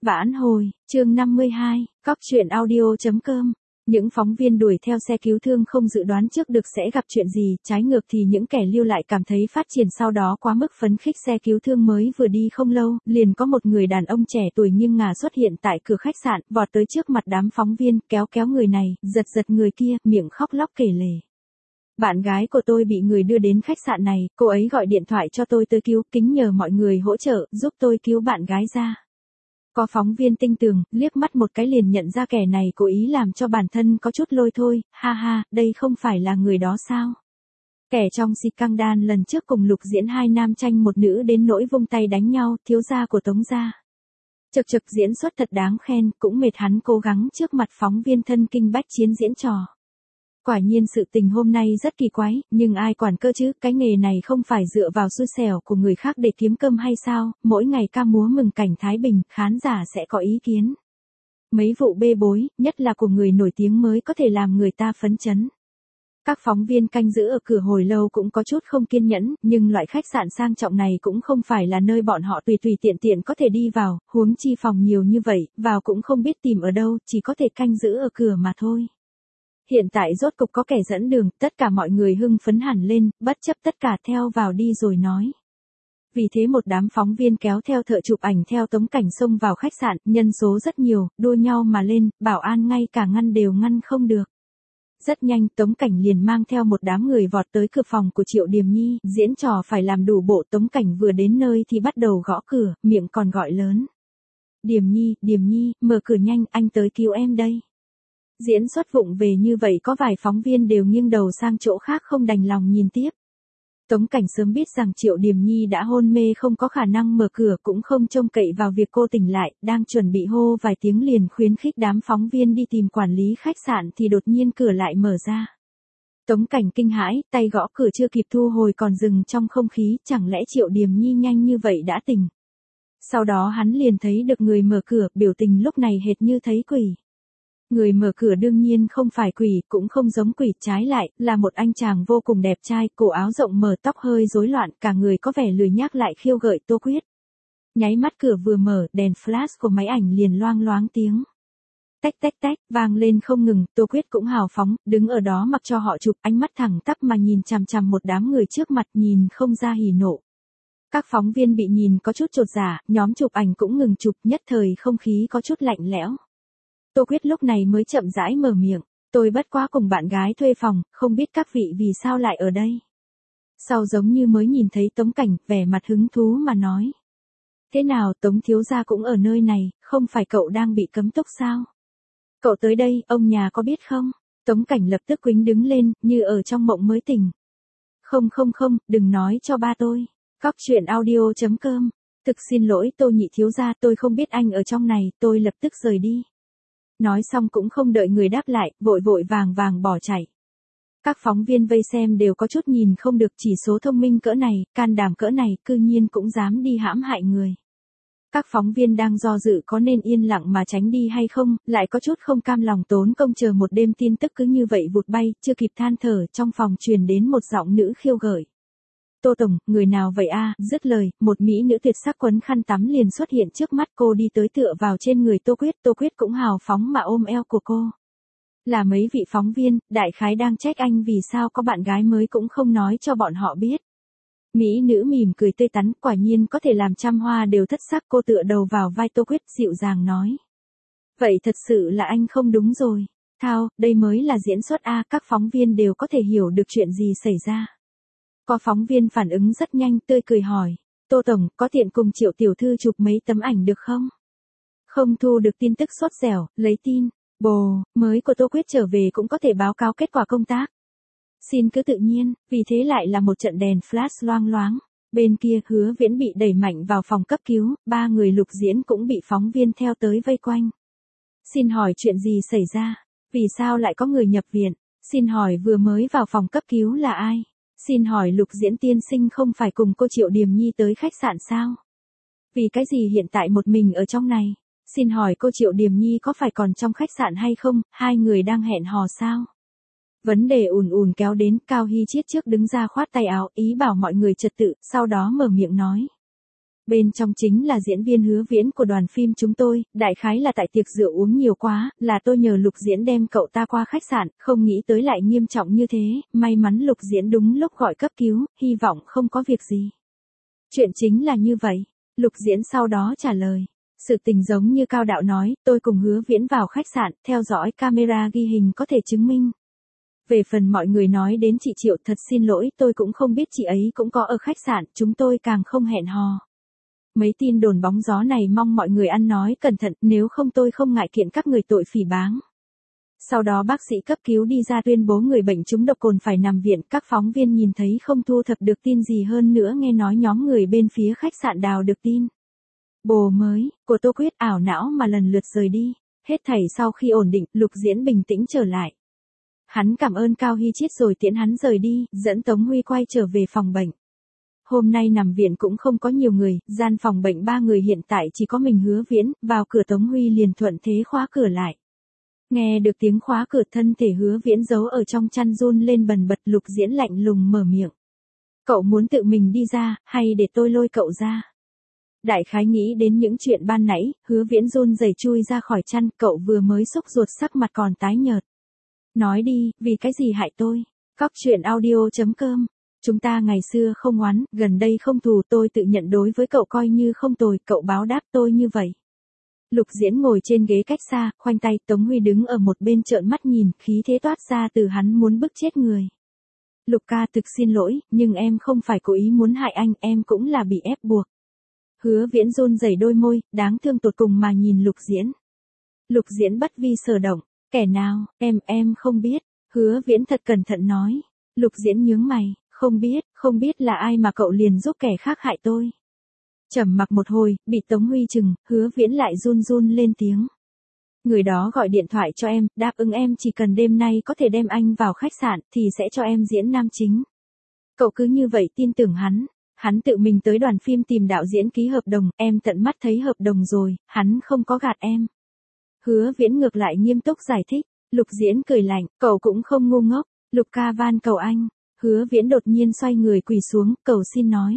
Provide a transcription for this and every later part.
Vãn hồi, chương 52, cóc truyện audio.com. Những phóng viên đuổi theo xe cứu thương không dự đoán trước được sẽ gặp chuyện gì, trái ngược thì những kẻ lưu lại cảm thấy phát triển sau đó quá mức phấn khích. Xe cứu thương mới vừa đi không lâu, liền có một người đàn ông trẻ tuổi nghiêng ngả xuất hiện tại cửa khách sạn, vọt tới trước mặt đám phóng viên, kéo người này, giật người kia, miệng khóc lóc kể lể. Bạn gái của tôi bị người đưa đến khách sạn này, cô ấy gọi điện thoại cho tôi tới cứu, kính nhờ mọi người hỗ trợ, giúp tôi cứu bạn gái ra. Có phóng viên tinh tường, liếc mắt một cái liền nhận ra kẻ này cố ý làm cho bản thân có chút lôi thôi, ha ha, đây không phải là người đó sao? Kẻ trong scandal lần trước cùng Lục diễn hai nam tranh một nữ đến nỗi vung tay đánh nhau, thiếu gia của Tống gia. Chật diễn xuất thật đáng khen, cũng mệt hắn cố gắng trước mặt phóng viên thân kinh bách chiến diễn trò. Quả nhiên sự tình hôm nay rất kỳ quái, nhưng ai quản cơ chứ, cái nghề này không phải dựa vào xui xẻo của người khác để kiếm cơm hay sao, mỗi ngày ca múa mừng cảnh Thái Bình, khán giả sẽ có ý kiến. Mấy vụ bê bối, nhất là của người nổi tiếng mới có thể làm người ta phấn chấn. Các phóng viên canh giữ ở cửa hồi lâu cũng có chút không kiên nhẫn, nhưng loại khách sạn sang trọng này cũng không phải là nơi bọn họ tùy tiện có thể đi vào, huống chi phòng nhiều như vậy, vào cũng không biết tìm ở đâu, chỉ có thể canh giữ ở cửa mà thôi. Hiện tại rốt cục có kẻ dẫn đường, tất cả mọi người hưng phấn hẳn lên, bất chấp tất cả theo vào đi rồi nói. Vì thế một đám phóng viên kéo theo thợ chụp ảnh theo Tống Cảnh xông vào khách sạn, nhân số rất nhiều, đua nhau mà lên, bảo an ngay cả ngăn đều ngăn không được. Rất nhanh Tống Cảnh liền mang theo một đám người vọt tới cửa phòng của Triệu Điềm Nhi, diễn trò phải làm đủ bộ. Tống Cảnh vừa đến nơi thì bắt đầu gõ cửa, miệng còn gọi lớn. Điềm Nhi, mở cửa nhanh, anh tới cứu em đây. Diễn xuất vụng về như vậy có vài phóng viên đều nghiêng đầu sang chỗ khác không đành lòng nhìn tiếp. Tống Cảnh sớm biết rằng Triệu Điềm Nhi đã hôn mê không có khả năng mở cửa, cũng không trông cậy vào việc cô tỉnh lại, đang chuẩn bị hô vài tiếng liền khuyến khích đám phóng viên đi tìm quản lý khách sạn thì đột nhiên cửa lại mở ra. Tống Cảnh kinh hãi, tay gõ cửa chưa kịp thu hồi còn dừng trong không khí, chẳng lẽ Triệu Điềm Nhi nhanh như vậy đã tỉnh. Sau đó hắn liền thấy được người mở cửa, biểu tình lúc này hệt như thấy quỷ. Người mở cửa đương nhiên không phải quỷ, cũng không giống quỷ, trái lại, là một anh chàng vô cùng đẹp trai, cổ áo rộng mở, tóc hơi rối loạn, cả người có vẻ lười nhác lại khiêu gợi. Tô Quyết. Nháy mắt cửa vừa mở, đèn flash của máy ảnh liền loang loáng tiếng. Tách, vang lên không ngừng. Tô Quyết cũng hào phóng, đứng ở đó mặc cho họ chụp, ánh mắt thẳng tắp mà nhìn chằm chằm một đám người trước mặt, nhìn không ra hỉ nộ. Các phóng viên bị nhìn có chút chột dạ, nhóm chụp ảnh cũng ngừng chụp, nhất thời không khí có chút lạnh lẽo. Tô Quyết lúc này mới chậm rãi mở miệng, tôi bất quá cùng bạn gái thuê phòng, không biết các vị vì sao lại ở đây. Sau giống như mới nhìn thấy Tống Cảnh, vẻ mặt hứng thú mà nói. Thế nào, Tống thiếu gia cũng ở nơi này, không phải cậu đang bị cấm túc sao? Cậu tới đây, ông nhà có biết không? Tống Cảnh lập tức quĩnh đứng lên, như ở trong mộng mới tỉnh. Không, đừng nói cho ba tôi. Cóc truyện audio.com. Thực xin lỗi Tô nhị thiếu gia, tôi không biết anh ở trong này, tôi lập tức rời đi. Nói xong cũng không đợi người đáp lại, vội vàng bỏ chạy. Các phóng viên vây xem đều có chút nhìn không được, chỉ số thông minh cỡ này, can đảm cỡ này, cư nhiên cũng dám đi hãm hại người. Các phóng viên đang do dự có nên yên lặng mà tránh đi hay không, lại có chút không cam lòng tốn công chờ một đêm, tin tức cứ như vậy vụt bay, chưa kịp than thở, trong phòng truyền đến một giọng nữ khiêu gợi. Tô Tổng, người nào vậy a? Dứt lời, một mỹ nữ tuyệt sắc quấn khăn tắm liền xuất hiện trước mắt cô, đi tới tựa vào trên người Tô Quyết cũng hào phóng mà ôm eo của cô. Là mấy vị phóng viên, đại khái đang trách anh vì sao có bạn gái mới cũng không nói cho bọn họ biết. Mỹ nữ mỉm cười tươi tắn, quả nhiên có thể làm trăm hoa đều thất sắc, cô tựa đầu vào vai Tô Quyết dịu dàng nói. Vậy thật sự là anh không đúng rồi. Thao, đây mới là diễn xuất a, các phóng viên đều có thể hiểu được chuyện gì xảy ra. Có phóng viên phản ứng rất nhanh, tươi cười hỏi, Tô Tổng, có tiện cùng Triệu tiểu thư chụp mấy tấm ảnh được không? Không thu được tin tức sốt dẻo, lấy tin, mới của Tô Quyết trở về cũng có thể báo cáo kết quả công tác. Xin cứ tự nhiên, vì thế lại là một trận đèn flash loang loáng. Bên kia Hứa Viễn bị đẩy mạnh vào phòng cấp cứu, 3 người Lục diễn cũng bị phóng viên theo tới vây quanh. Xin hỏi chuyện gì xảy ra? Vì sao lại có người nhập viện? Xin hỏi vừa mới vào phòng cấp cứu là ai? Xin hỏi Lục diễn tiên sinh không phải cùng cô Triệu Điềm Nhi tới khách sạn sao? Vì cái gì hiện tại một mình ở trong này? Xin hỏi cô Triệu Điềm Nhi có phải còn trong khách sạn hay không? Hai người đang hẹn hò sao? Vấn đề ùn kéo đến, Cao Hy Chiết trước đứng ra khoát tay áo, ý bảo mọi người trật tự, sau đó mở miệng nói. Bên trong chính là diễn viên Hứa Viễn của đoàn phim chúng tôi, đại khái là tại tiệc rượu uống nhiều quá, là tôi nhờ Lục Diễn đem cậu ta qua khách sạn, không nghĩ tới lại nghiêm trọng như thế, may mắn Lục Diễn đúng lúc gọi cấp cứu, hy vọng không có việc gì. Chuyện chính là như vậy, Lục Diễn sau đó trả lời. Sự tình giống như Cao Đạo nói, tôi cùng Hứa Viễn vào khách sạn, theo dõi camera ghi hình có thể chứng minh. Về phần mọi người nói đến chị Triệu, thật xin lỗi, tôi cũng không biết chị ấy cũng có ở khách sạn, chúng tôi càng không hẹn hò. Mấy tin đồn bóng gió này mong mọi người ăn nói cẩn thận, nếu không tôi không ngại kiện các người tội phỉ báng. Sau đó bác sĩ cấp cứu đi ra tuyên bố người bệnh trúng độc cồn phải nằm viện, các phóng viên nhìn thấy không thu thập được tin gì hơn nữa, nghe nói nhóm người bên phía khách sạn đào được tin. Bồ mới của Tô Quyết ảo não mà lần lượt rời đi, hết thảy sau khi ổn định, Lục Diễn bình tĩnh trở lại. Hắn cảm ơn Cao Hy Chiết rồi tiễn hắn rời đi, dẫn Tống Huy quay trở về phòng bệnh. Hôm nay nằm viện cũng không có nhiều người, gian phòng bệnh 3 người hiện tại chỉ có mình Hứa Viễn, vào cửa Tống Huy liền thuận thế khóa cửa lại. Nghe được tiếng khóa cửa, thân thể Hứa Viễn giấu ở trong chăn run lên bần bật. Lục Diễn lạnh lùng mở miệng. Cậu muốn tự mình đi ra, hay để tôi lôi cậu ra? Đại khái nghĩ đến những chuyện ban nãy, Hứa Viễn run rẩy chui ra khỏi chăn, cậu vừa mới xúc ruột sắc mặt còn tái nhợt. Nói đi, vì cái gì hại tôi? Cóc truyện audio.com. Chúng ta ngày xưa không oán, gần đây không thù, tôi tự nhận đối với cậu coi như không tồi, cậu báo đáp tôi như vậy. Lục Diễn ngồi trên ghế cách xa, khoanh tay, Tống Huy đứng ở một bên trợn mắt nhìn, khí thế toát ra từ hắn muốn bức chết người. Lục ca, thực xin lỗi, nhưng em không phải cố ý muốn hại anh, em cũng là bị ép buộc. Hứa Viễn run rẩy đôi môi, đáng thương tột cùng mà nhìn Lục Diễn. Lục Diễn bất vi sở động, kẻ nào, em không biết. Hứa Viễn thật cẩn thận nói. Lục Diễn nhướng mày, không biết là ai mà cậu liền giúp kẻ khác hại tôi. Trầm mặc một hồi, bị Tống Huy chừng, Hứa Viễn lại run run lên tiếng. Người đó gọi điện thoại cho em, đáp ứng em chỉ cần đêm nay có thể đem anh vào khách sạn, thì sẽ cho em diễn nam chính. Cậu cứ như vậy tin tưởng hắn tự mình tới đoàn phim tìm đạo diễn ký hợp đồng, em tận mắt thấy hợp đồng rồi, hắn không có gạt em. Hứa Viễn ngược lại nghiêm túc giải thích. Lục Diễn cười lạnh, cậu cũng không ngu ngốc. Lục ca van cầu anh. Hứa Viễn đột nhiên xoay người quỳ xuống, cầu xin nói.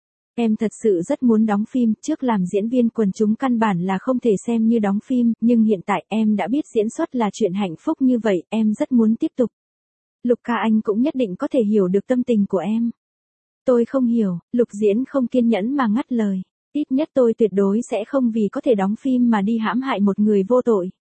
Em thật sự rất muốn đóng phim, trước làm diễn viên quần chúng căn bản là không thể xem như đóng phim, nhưng hiện tại em đã biết diễn xuất là chuyện hạnh phúc như vậy, em rất muốn tiếp tục. Lục ca, anh cũng nhất định có thể hiểu được tâm tình của em. Tôi không hiểu. Lục Diễn không kiên nhẫn mà ngắt lời. Ít nhất tôi tuyệt đối sẽ không vì có thể đóng phim mà đi hãm hại một người vô tội.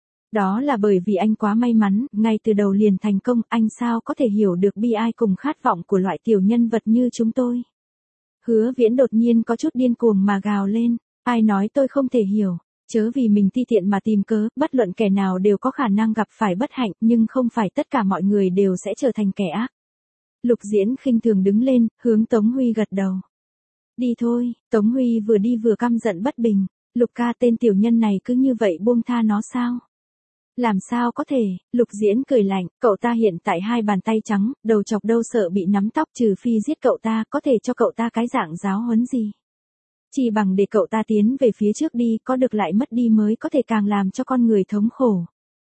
Đó là bởi vì anh quá may mắn, ngay từ đầu liền thành công, anh sao có thể hiểu được bi ai cùng khát vọng của loại tiểu nhân vật như chúng tôi. Hứa Viễn đột nhiên có chút điên cuồng mà gào lên, ai nói tôi không thể hiểu, chớ vì mình ti tiện mà tìm cớ, bất luận kẻ nào đều có khả năng gặp phải bất hạnh, nhưng không phải tất cả mọi người đều sẽ trở thành kẻ ác. Lục Diễn khinh thường đứng lên, hướng Tống Huy gật đầu. Đi thôi. Tống Huy vừa đi vừa căm giận bất bình. Lục ca, tên tiểu nhân này cứ như vậy buông tha nó sao? Làm sao có thể? Lục Diễn cười lạnh, cậu ta hiện tại 2 bàn tay trắng, đầu chọc đâu sợ bị nắm tóc, trừ phi giết cậu ta, có thể cho cậu ta cái dạng giáo huấn gì. Chỉ bằng để cậu ta tiến về phía trước đi, có được lại mất đi mới có thể càng làm cho con người thống khổ.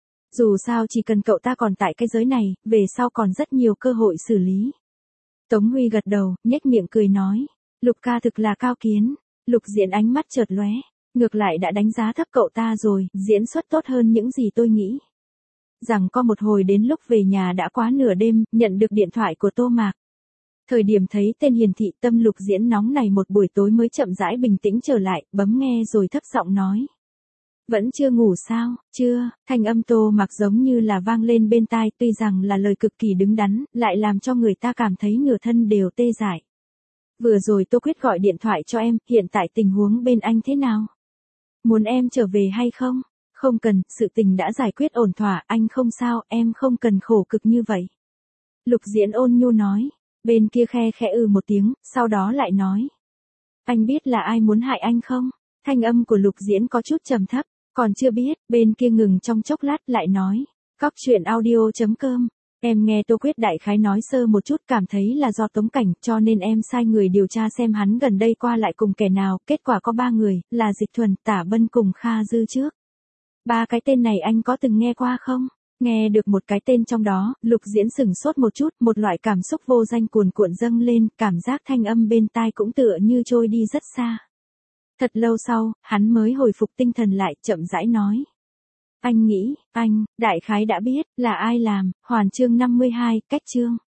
Dù sao chỉ cần cậu ta còn tại cái giới này, về sau còn rất nhiều cơ hội xử lý. Tống Huy gật đầu, nhếch miệng cười nói. Lục ca thực là cao kiến. Lục Diễn ánh mắt chợt lóe. Ngược lại đã đánh giá thấp cậu ta rồi, diễn xuất tốt hơn những gì tôi nghĩ. Rằng có một hồi đến lúc về nhà đã quá nửa đêm, nhận được điện thoại của Tô Mạc. Thời điểm thấy tên hiển thị, tâm Lục Diễn nóng này một buổi tối mới chậm rãi bình tĩnh trở lại, bấm nghe rồi thấp giọng nói. Vẫn chưa ngủ sao? Chưa. Thanh âm Tô Mạc giống như là vang lên bên tai, tuy rằng là lời cực kỳ đứng đắn, lại làm cho người ta cảm thấy nửa thân đều tê dại. Vừa rồi Tô Quyết gọi điện thoại cho em, hiện tại tình huống bên anh thế nào? Muốn em trở về hay không? Không cần, sự tình đã giải quyết ổn thỏa, anh không sao, em không cần khổ cực như vậy. Lục Diễn ôn nhu nói. Bên kia khe khẽ một tiếng, sau đó lại nói. Anh biết là ai muốn hại anh không? Thanh âm của Lục Diễn có chút trầm thấp. Còn chưa biết. Bên kia ngừng trong chốc lát lại nói. Cóc truyện audio.com. Em nghe Tô Quyết đại khái nói sơ một chút, cảm thấy là do Tống Cảnh, cho nên em sai người điều tra xem hắn gần đây qua lại cùng kẻ nào, kết quả có 3 người, là Dịch Thuần, Tả Bân cùng Kha Dư trước. 3 cái tên này anh có từng nghe qua không? Nghe được một cái tên trong đó, Lục Diễn sửng sốt một chút, một loại cảm xúc vô danh cuồn cuộn dâng lên, cảm giác thanh âm bên tai cũng tựa như trôi đi rất xa. Thật lâu sau, hắn mới hồi phục tinh thần lại, chậm rãi nói. Anh nghĩ, anh, đại khái đã biết, là ai làm, Hoàn chương 52, cách chương.